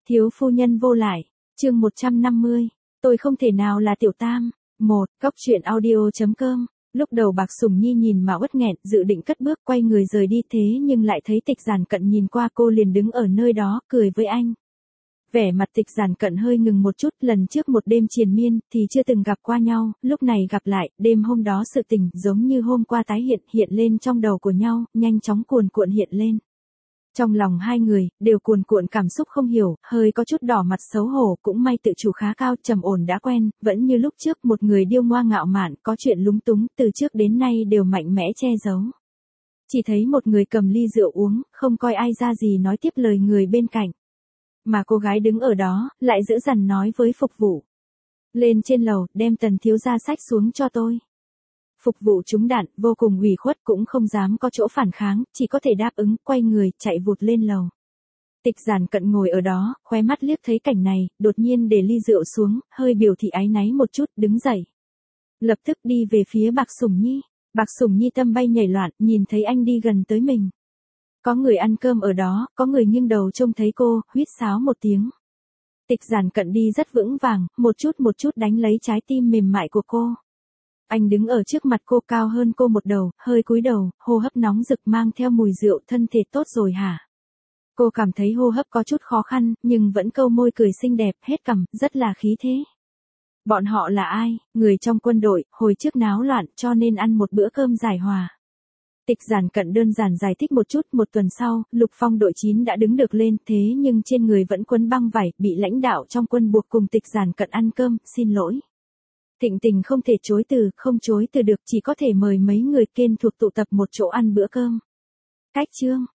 Thiếu phu nhân vô lại, chương 150, tôi không thể nào là Tiểu Tam. Góc truyện audio.com. Lúc đầu Bạc Sủng Nhi nhìn mà uất nghẹn, dự định cất bước quay người rời đi, thế nhưng lại thấy Tịch Giản Cận nhìn qua cô liền đứng ở nơi đó, cười với anh. Vẻ mặt Tịch Giản Cận hơi ngừng một chút, lần trước một đêm triền miên thì chưa từng gặp qua nhau, lúc này gặp lại, đêm hôm đó sự tình giống như hôm qua tái hiện lên trong đầu của nhau, nhanh chóng cuồn cuộn hiện lên. Trong lòng hai người, đều cuồn cuộn cảm xúc không hiểu, hơi có chút đỏ mặt xấu hổ, cũng may tự chủ khá cao, trầm ổn đã quen, vẫn như lúc trước một người điêu ngoa ngạo mạn, có chuyện lúng túng, từ trước đến nay đều mạnh mẽ che giấu. Chỉ thấy một người cầm ly rượu uống, không coi ai ra gì nói tiếp lời người bên cạnh. Mà cô gái đứng ở đó, lại dữ dằn nói với phục vụ. Lên trên lầu, đem Tần thiếu gia xách xuống cho tôi. Phục vụ trúng đạn, vô cùng ủy khuất, cũng không dám có chỗ phản kháng, chỉ có thể đáp ứng, quay người, chạy vụt lên lầu. Tịch Giản Cận ngồi ở đó, khóe mắt liếc thấy cảnh này, đột nhiên để ly rượu xuống, hơi biểu thị áy náy một chút, đứng dậy. Lập tức đi về phía Bạc Sủng Nhi. Bạc Sủng Nhi tâm bay nhảy loạn, nhìn thấy anh đi gần tới mình. Có người ăn cơm ở đó, có người nghiêng đầu trông thấy cô, huýt sáo một tiếng. Tịch Giản Cận đi rất vững vàng, một chút đánh lấy trái tim mềm mại của cô. Anh đứng ở trước mặt cô, cao hơn cô một đầu, hơi cúi đầu, hô hấp nóng rực mang theo mùi rượu, thân thể tốt rồi hả? Cô cảm thấy hô hấp có chút khó khăn, nhưng vẫn câu môi cười xinh đẹp, hết cằm, rất là khí thế. Bọn họ là ai? Người trong quân đội, hồi trước náo loạn, cho nên ăn một bữa cơm giải hòa. Tịch Giản Cận đơn giản giải thích một chút, một tuần sau, Lục Phong đội 9 đã đứng được lên, thế nhưng trên người vẫn quấn băng vải, bị lãnh đạo trong quân buộc cùng Tịch Giản Cận ăn cơm, xin lỗi. Thịnh Tình không thể chối từ, không chối từ được, chỉ có thể mời mấy người kên thuộc tụ tập một chỗ ăn bữa cơm. Cách chương.